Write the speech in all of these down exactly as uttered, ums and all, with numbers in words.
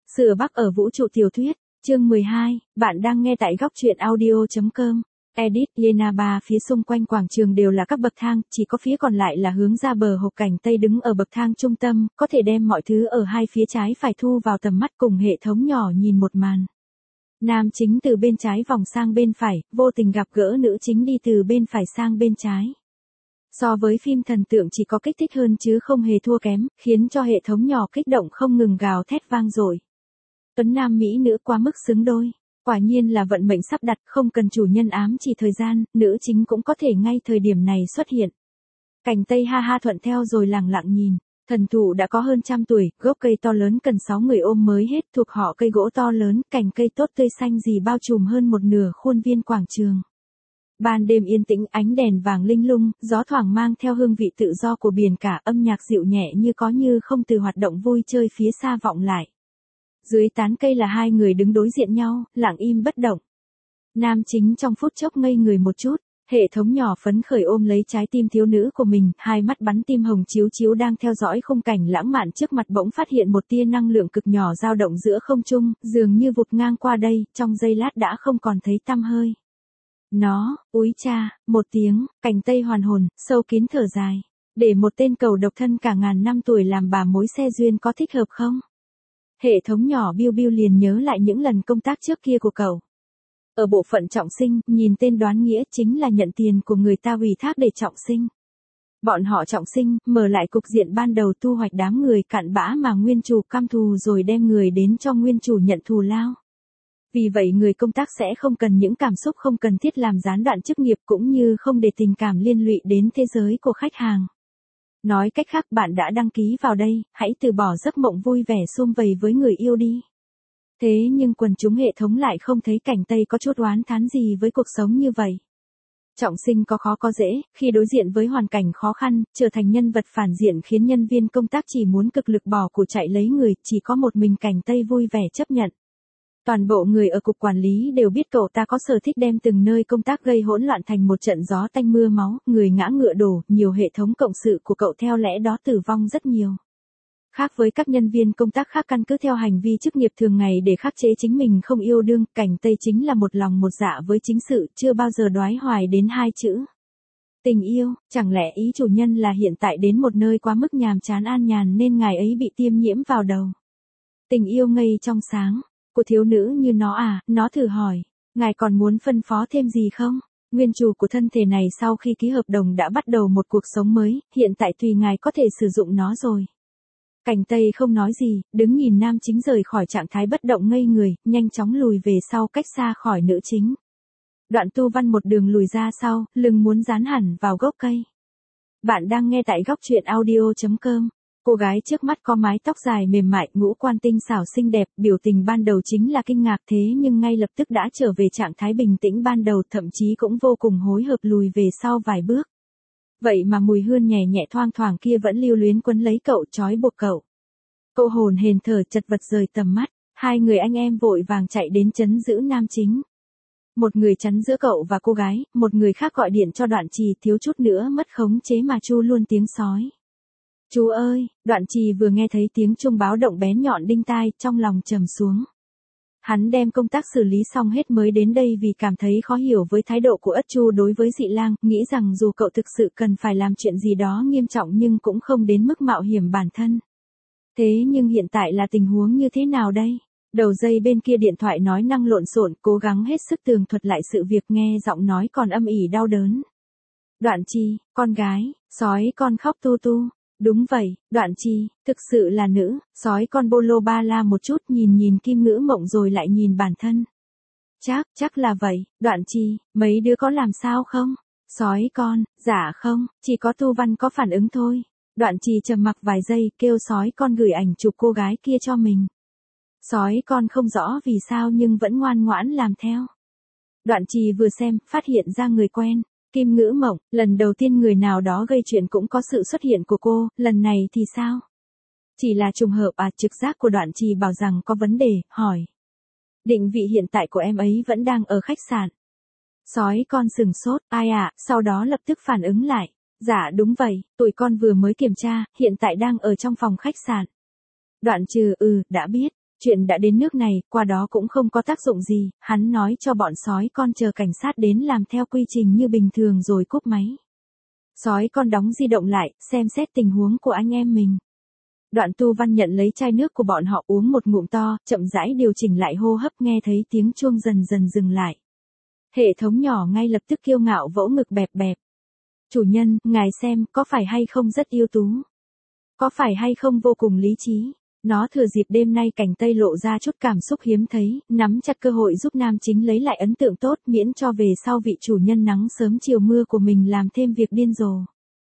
Sửa Bắc ở vũ trụ tiểu thuyết, chương mười hai, bạn đang nghe tại góc truyện audio.com. Edit, Yena ba phía xung quanh quảng trường đều là các bậc thang, chỉ có phía còn lại là hướng ra bờ hồ cảnh Tây đứng ở bậc thang trung tâm, có thể đem mọi thứ ở hai phía trái phải thu vào tầm mắt cùng hệ thống nhỏ nhìn một màn. Nam chính từ bên trái vòng sang bên phải, vô tình gặp gỡ nữ chính đi từ bên phải sang bên trái. So với phim thần tượng chỉ có kích thích hơn chứ không hề thua kém, khiến cho hệ thống nhỏ kích động không ngừng gào thét vang dội. Tuấn nam mỹ nữ quá mức xứng đôi. Quả nhiên là vận mệnh sắp đặt, không cần chủ nhân ám chỉ thời gian, nữ chính cũng có thể ngay thời điểm này xuất hiện. Cảnh Tây ha ha thuận theo rồi lẳng lặng nhìn. Thần thụ đã có hơn trăm tuổi, gốc cây to lớn cần sáu người ôm mới hết, thuộc họ cây gỗ to lớn, cành cây tốt tươi xanh gì bao trùm hơn một nửa khuôn viên quảng trường. Ban đêm yên tĩnh, ánh đèn vàng linh lung, gió thoảng mang theo hương vị tự do của biển cả, âm nhạc dịu nhẹ như có như không từ hoạt động vui chơi phía xa vọng lại. Dưới tán cây là hai người đứng đối diện nhau, lặng im bất động. Nam chính trong phút chốc ngây người một chút, hệ thống nhỏ phấn khởi ôm lấy trái tim thiếu nữ của mình, hai mắt bắn tim hồng chiếu chiếu đang theo dõi khung cảnh lãng mạn trước mặt bỗng phát hiện một tia năng lượng cực nhỏ dao động giữa không trung, dường như vụt ngang qua đây, trong giây lát đã không còn thấy tăm hơi. Nó, úi cha, một tiếng, Cảnh Tây hoàn hồn, sâu kín thở dài. Để một tên cầu độc thân cả ngàn năm tuổi làm bà mối xe duyên có thích hợp không? Hệ thống nhỏ biu biu liền nhớ lại những lần công tác trước kia của cậu. Ở bộ phận trọng sinh, nhìn tên đoán nghĩa chính là nhận tiền của người ta ủy thác để trọng sinh. Bọn họ trọng sinh, mở lại cục diện ban đầu thu hoạch đám người cặn bã mà nguyên chủ căm thù rồi đem người đến cho nguyên chủ nhận thù lao. Vì vậy người công tác sẽ không cần những cảm xúc không cần thiết làm gián đoạn chức nghiệp cũng như không để tình cảm liên lụy đến thế giới của khách hàng. Nói cách khác bạn đã đăng ký vào đây, hãy từ bỏ giấc mộng vui vẻ sum vầy với người yêu đi. Thế nhưng quần chúng hệ thống lại không thấy Cảnh Tây có chút oán thán gì với cuộc sống như vậy. Trọng sinh có khó có dễ, khi đối diện với hoàn cảnh khó khăn, trở thành nhân vật phản diện khiến nhân viên công tác chỉ muốn cực lực bỏ của chạy lấy người, chỉ có một mình Cảnh Tây vui vẻ chấp nhận. Toàn bộ người ở cục quản lý đều biết cậu ta có sở thích đem từng nơi công tác gây hỗn loạn thành một trận gió tanh mưa máu, người ngã ngựa đổ, nhiều hệ thống cộng sự của cậu theo lẽ đó tử vong rất nhiều. Khác với các nhân viên công tác khác căn cứ theo hành vi chức nghiệp thường ngày để khắc chế chính mình không yêu đương, Cảnh Tây chính là một lòng một dạ với chính sự, chưa bao giờ đoái hoài đến hai chữ tình yêu. Chẳng lẽ ý chủ nhân là hiện tại đến một nơi quá mức nhàm chán an nhàn nên ngài ấy bị tiêm nhiễm vào đầu. Tình yêu ngây trong sáng của thiếu nữ như nó à, nó thử hỏi, ngài còn muốn phân phó thêm gì không? Nguyên chủ của thân thể này sau khi ký hợp đồng đã bắt đầu một cuộc sống mới, hiện tại tùy ngài có thể sử dụng nó rồi. Cảnh Tây không nói gì, đứng nhìn nam chính rời khỏi trạng thái bất động ngây người, nhanh chóng lùi về sau cách xa khỏi nữ chính. Đoạn tu văn một đường lùi ra sau, lưng muốn dán hẳn vào gốc cây. Bạn đang nghe tại góc truyện audio.com. Cô gái trước mắt có mái tóc dài mềm mại, ngũ quan tinh xảo xinh đẹp, biểu tình ban đầu chính là kinh ngạc thế nhưng ngay lập tức đã trở về trạng thái bình tĩnh ban đầu, thậm chí cũng vô cùng hối hợp lùi về sau vài bước. Vậy mà mùi hương nhẹ nhẹ thoang thoảng kia vẫn lưu luyến quấn lấy cậu, trói buộc cậu. Cô hồn hển thở chật vật rời tầm mắt, hai người anh em vội vàng chạy đến trấn giữ nam chính. Một người chắn giữa cậu và cô gái, một người khác gọi điện cho Đoạn Trì, thiếu chút nữa mất khống chế mà chu luôn tiếng sói. Chú ơi, Đoạn Trì vừa nghe thấy tiếng chuông báo động bén nhọn đinh tai, trong lòng trầm xuống. Hắn đem công tác xử lý xong hết mới đến đây vì cảm thấy khó hiểu với thái độ của Ất Chu đối với Dị Lang, nghĩ rằng dù cậu thực sự cần phải làm chuyện gì đó nghiêm trọng nhưng cũng không đến mức mạo hiểm bản thân. Thế nhưng hiện tại là tình huống như thế nào đây? Đầu dây bên kia điện thoại nói năng lộn xộn, cố gắng hết sức tường thuật lại sự việc, nghe giọng nói còn âm ỉ đau đớn. Đoạn Trì, con gái, sói con khóc tu tu. Đúng vậy, Đoạn Trì, thực sự là nữ, sói con bolo ba la một chút nhìn nhìn Kim Ngữ Mộng rồi lại nhìn bản thân. Chắc, chắc là vậy, Đoạn Trì, mấy đứa có làm sao không? Sói con, dạ không, chỉ có Tu Văn có phản ứng thôi. Đoạn Trì trầm mặc vài giây, kêu sói con gửi ảnh chụp cô gái kia cho mình. Sói con không rõ vì sao nhưng vẫn ngoan ngoãn làm theo. Đoạn Trì vừa xem, phát hiện ra người quen. Kim Ngữ Mộng, lần đầu tiên người nào đó gây chuyện cũng có sự xuất hiện của cô, lần này thì sao? Chỉ là trùng hợp à? Trực giác của Đoạn Trì bảo rằng có vấn đề, hỏi. Định vị hiện tại của em ấy vẫn đang ở khách sạn. Sói con sừng sốt, ai ạ, à? Sau đó lập tức phản ứng lại. Dạ đúng vậy, tụi con vừa mới kiểm tra, hiện tại đang ở trong phòng khách sạn. Đoạn Trừ, ừ, đã biết. Chuyện đã đến nước này, qua đó cũng không có tác dụng gì, hắn nói cho bọn sói con chờ cảnh sát đến làm theo quy trình như bình thường rồi cúp máy. Sói con đóng di động lại, xem xét tình huống của anh em mình. Đoạn Tu Văn nhận lấy chai nước của bọn họ uống một ngụm to, chậm rãi điều chỉnh lại hô hấp, nghe thấy tiếng chuông dần dần dừng lại. Hệ thống nhỏ ngay lập tức kiêu ngạo vỗ ngực bẹp bẹp. Chủ nhân, ngài xem, có phải hay không rất ưu tú? Có phải hay không vô cùng lý trí? Nó thừa dịp đêm nay Cảnh Tây lộ ra chút cảm xúc hiếm thấy, nắm chặt cơ hội giúp nam chính lấy lại ấn tượng tốt, miễn cho về sau vị chủ nhân nắng sớm chiều mưa của mình làm thêm việc điên rồ.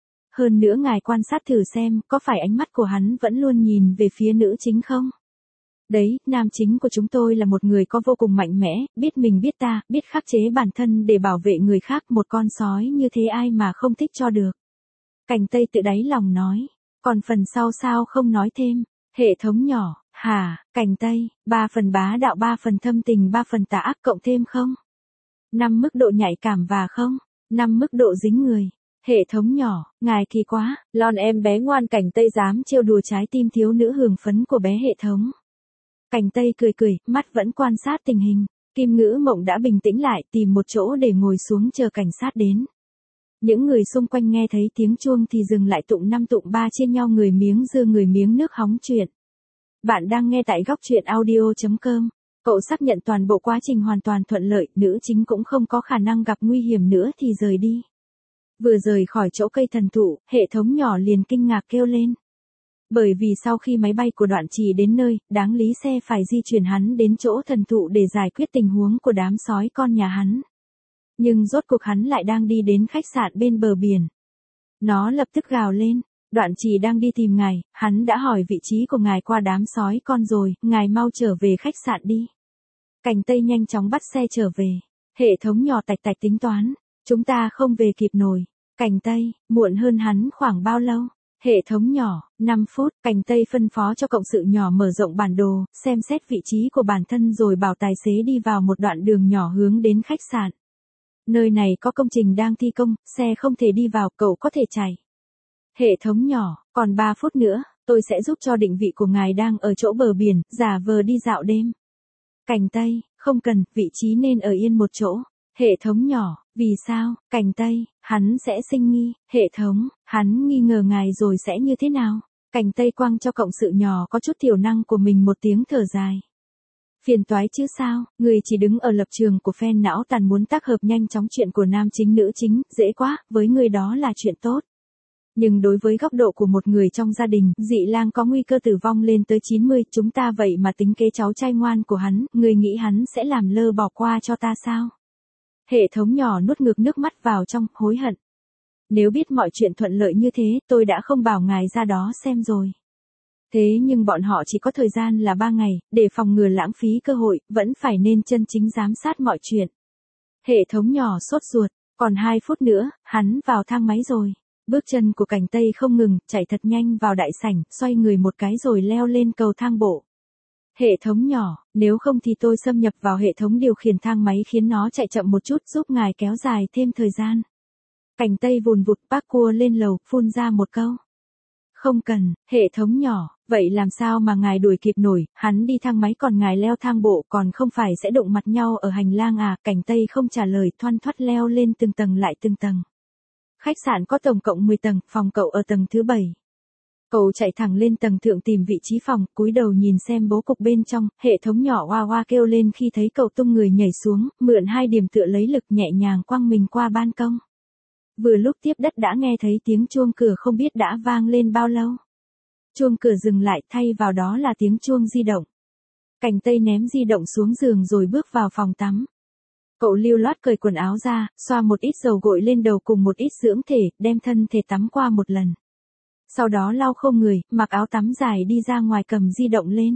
Hơn nữa ngài quan sát thử xem, có phải ánh mắt của hắn vẫn luôn nhìn về phía nữ chính không? Đấy, nam chính của chúng tôi là một người có vô cùng mạnh mẽ, biết mình biết ta, biết khắc chế bản thân để bảo vệ người khác, một con sói như thế ai mà không thích cho được. Cảnh Tây tự đáy lòng nói, còn phần sau sao không nói thêm, hệ thống nhỏ, hả, Cảnh Tây, ba phần bá đạo ba phần thâm tình ba phần tà ác cộng thêm không? Năm mức độ nhạy cảm và không? Năm mức độ dính người. Hệ thống nhỏ, ngài kỳ quá, lon em bé ngoan. Cảnh Tây dám trêu đùa trái tim thiếu nữ hưởng phấn của bé hệ thống. Cảnh Tây cười cười, mắt vẫn quan sát tình hình. Kim Ngữ Mộng đã bình tĩnh lại, tìm một chỗ để ngồi xuống chờ cảnh sát đến. Những người xung quanh nghe thấy tiếng chuông thì dừng lại tụng năm tụng ba chia nhau người miếng dưa người miếng nước hóng chuyện. Bạn đang nghe tại góc truyện audio chấm com. Cậu xác nhận toàn bộ quá trình hoàn toàn thuận lợi, nữ chính cũng không có khả năng gặp nguy hiểm nữa thì rời đi. Vừa rời khỏi chỗ cây thần thụ, hệ thống nhỏ liền kinh ngạc kêu lên. Bởi vì sau khi máy bay của Đoạn Trì đến nơi, đáng lý xe phải di chuyển hắn đến chỗ thần thụ để giải quyết tình huống của đám sói con nhà hắn. Nhưng rốt cuộc hắn lại đang đi đến khách sạn bên bờ biển. Nó lập tức gào lên, Đoạn Trì đang đi tìm ngài, hắn đã hỏi vị trí của ngài qua đám sói con rồi, ngài mau trở về khách sạn đi. Cảnh Tây nhanh chóng bắt xe trở về, hệ thống nhỏ tạch tạch tính toán, chúng ta không về kịp nổi. Cảnh Tây, muộn hơn hắn khoảng bao lâu? Hệ thống nhỏ, năm phút, Cảnh Tây phân phó cho cộng sự nhỏ mở rộng bản đồ, xem xét vị trí của bản thân rồi bảo tài xế đi vào một đoạn đường nhỏ hướng đến khách sạn. Nơi này có công trình đang thi công, xe không thể đi vào, cậu có thể chạy. Hệ thống nhỏ, còn ba phút nữa, tôi sẽ giúp cho định vị của ngài đang ở chỗ bờ biển, giả vờ đi dạo đêm. Cảnh Tây, không cần, vị trí nên ở yên một chỗ. Hệ thống nhỏ, vì sao? Cảnh Tây, hắn sẽ sinh nghi. Hệ thống, hắn nghi ngờ ngài rồi sẽ như thế nào? Cảnh Tây quăng cho cộng sự nhỏ có chút thiểu năng của mình một tiếng thở dài. Phiền toái chứ sao, người chỉ đứng ở lập trường của fan não tàn muốn tác hợp nhanh chóng chuyện của nam chính nữ chính, dễ quá, với người đó là chuyện tốt. Nhưng đối với góc độ của một người trong gia đình, dị lang có nguy cơ tử vong lên tới chín mươi, chúng ta vậy mà tính kế cháu trai ngoan của hắn, người nghĩ hắn sẽ làm lơ bỏ qua cho ta sao? Hệ thống nhỏ nuốt ngược nước mắt vào trong, hối hận. Nếu biết mọi chuyện thuận lợi như thế, tôi đã không bảo ngài ra đó xem rồi. Thế nhưng bọn họ chỉ có thời gian là ba ngày, để phòng ngừa lãng phí cơ hội, vẫn phải nên chân chính giám sát mọi chuyện. Hệ thống nhỏ sốt ruột, còn hai phút nữa, hắn vào thang máy rồi. Bước chân của Cảnh Tây không ngừng, chạy thật nhanh vào đại sảnh, xoay người một cái rồi leo lên cầu thang bộ. Hệ thống nhỏ, nếu không thì tôi xâm nhập vào hệ thống điều khiển thang máy khiến nó chạy chậm một chút giúp ngài kéo dài thêm thời gian. Cảnh Tây vùn vụt bác cua lên lầu, phun ra một câu. Không cần, hệ thống nhỏ, vậy làm sao mà ngài đuổi kịp nổi, hắn đi thang máy còn ngài leo thang bộ còn không phải sẽ đụng mặt nhau ở hành lang à? Cảnh Tây không trả lời, thoăn thoắt leo lên từng tầng lại từng tầng. Khách sạn có tổng cộng mười tầng, phòng cậu ở tầng thứ bảy. Cậu chạy thẳng lên tầng thượng tìm vị trí phòng, cúi đầu nhìn xem bố cục bên trong, hệ thống nhỏ oa oa kêu lên khi thấy cậu tung người nhảy xuống, mượn hai điểm tựa lấy lực nhẹ nhàng quăng mình qua ban công. Vừa lúc tiếp đất đã nghe thấy tiếng chuông cửa không biết đã vang lên bao lâu. Chuông cửa dừng lại, thay vào đó là tiếng chuông di động. Cảnh Tây ném di động xuống giường rồi bước vào phòng tắm. Cậu lưu loát cởi quần áo ra, xoa một ít dầu gội lên đầu cùng một ít dưỡng thể, đem thân thể tắm qua một lần. Sau đó lau khô người, mặc áo tắm dài đi ra ngoài cầm di động lên.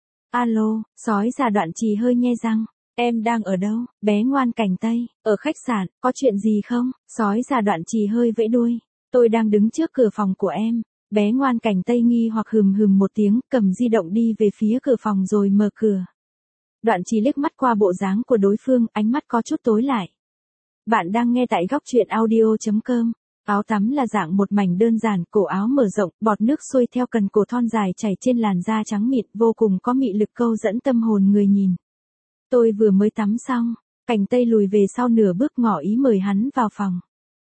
Alo, sói già Đoạn Trì hơi nhe răng. Em đang ở đâu, bé ngoan? Cảnh Tây, ở khách sạn, có chuyện gì không? Sói già Đoạn Trì hơi vẫy đuôi. Tôi đang đứng trước cửa phòng của em. Bé ngoan. Cảnh Tây nghi hoặc hừm hừm một tiếng, cầm di động đi về phía cửa phòng rồi mở cửa. Đoạn Trì liếc mắt qua bộ dáng của đối phương, ánh mắt có chút tối lại. Bạn đang nghe tại góc truyện audio chấm com. Áo tắm là dạng một mảnh đơn giản, cổ áo mở rộng, bọt nước xuôi theo cần cổ thon dài chảy trên làn da trắng mịn, vô cùng có mị lực câu dẫn tâm hồn người nhìn. Tôi vừa mới tắm xong, Cảnh Tây lùi về sau nửa bước ngỏ ý mời hắn vào phòng.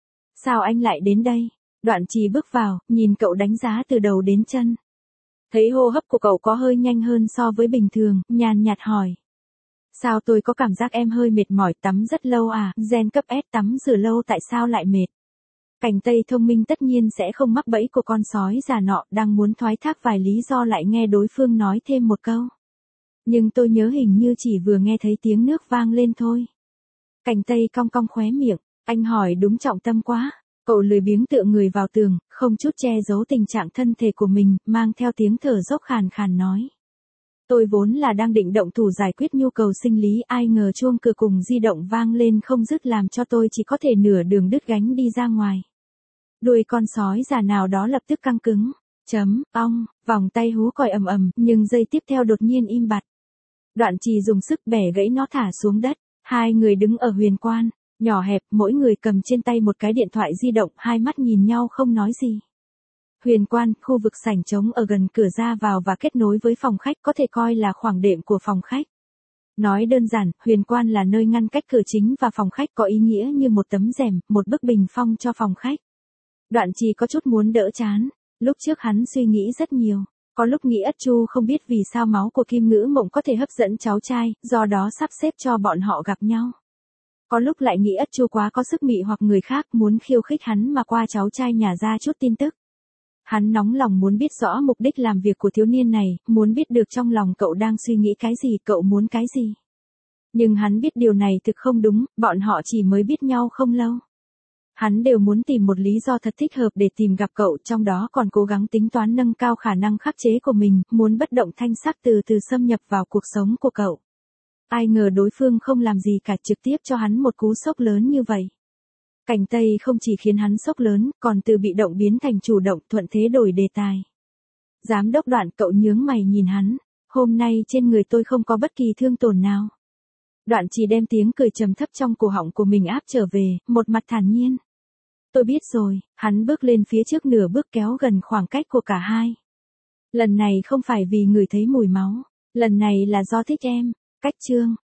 Sao anh lại đến đây? Đoạn Trì bước vào, nhìn cậu đánh giá từ đầu đến chân. Thấy hô hấp của cậu có hơi nhanh hơn so với bình thường, nhàn nhạt hỏi. Sao tôi có cảm giác em hơi mệt mỏi, tắm rất lâu à, gen cấp S tắm rửa lâu tại sao lại mệt? Cảnh Tây thông minh tất nhiên sẽ không mắc bẫy của con sói già nọ, đang muốn thoái thác vài lý do lại nghe đối phương nói thêm một câu. Nhưng tôi nhớ hình như chỉ vừa nghe thấy tiếng nước vang lên thôi. Cảnh Tây cong cong khóe miệng, anh hỏi đúng trọng tâm quá. Cậu lười biếng tựa người vào tường, không chút che giấu tình trạng thân thể của mình, mang theo tiếng thở dốc khàn khàn nói. Tôi vốn là đang định động thủ giải quyết nhu cầu sinh lý, ai ngờ chuông cửa cùng di động vang lên không dứt làm cho tôi chỉ có thể nửa đường đứt gánh đi ra ngoài. Đuôi con sói già nào đó lập tức căng cứng. Chấm, ong, vòng tay hú còi ầm ầm, nhưng giây tiếp theo đột nhiên im bặt. Đoạn Trì dùng sức bẻ gãy nó thả xuống đất. Hai người đứng ở huyền quan, nhỏ hẹp, mỗi người cầm trên tay một cái điện thoại di động, hai mắt nhìn nhau không nói gì. Huyền quan, khu vực sảnh trống ở gần cửa ra vào và kết nối với phòng khách, có thể coi là khoảng đệm của phòng khách. Nói đơn giản, huyền quan là nơi ngăn cách cửa chính và phòng khách, có ý nghĩa như một tấm rèm, một bức bình phong cho phòng khách. Đoạn Trì có chút muốn đỡ chán. Lúc trước hắn suy nghĩ rất nhiều. Có lúc nghĩ Ất Chu không biết vì sao máu của Kim Ngữ Mộng có thể hấp dẫn cháu trai, do đó sắp xếp cho bọn họ gặp nhau. Có lúc lại nghĩ Ất Chu quá có sức mị hoặc người khác muốn khiêu khích hắn mà qua cháu trai nhà ra chút tin tức. Hắn nóng lòng muốn biết rõ mục đích làm việc của thiếu niên này, muốn biết được trong lòng cậu đang suy nghĩ cái gì, cậu muốn cái gì. Nhưng hắn biết điều này thực không đúng, bọn họ chỉ mới biết nhau không lâu. Hắn đều muốn tìm một lý do thật thích hợp để tìm gặp cậu, trong đó còn cố gắng tính toán nâng cao khả năng khắc chế của mình, muốn bất động thanh sắc từ từ xâm nhập vào cuộc sống của cậu. Ai ngờ đối phương không làm gì cả, trực tiếp cho hắn một cú sốc lớn như vậy. Cảnh Tây không chỉ khiến hắn sốc lớn, còn từ bị động biến thành chủ động, thuận thế đổi đề tài. Giám đốc Đoạn, cậu nhướng mày nhìn hắn, hôm nay trên người tôi không có bất kỳ thương tổn nào. Đoạn Chỉ đem tiếng cười trầm thấp trong cổ họng của mình áp trở về, một mặt thản nhiên. Tôi biết rồi, hắn bước lên phía trước nửa bước kéo gần khoảng cách của cả hai. Lần này không phải vì người thấy mùi máu, lần này là do thích em. Cách chương.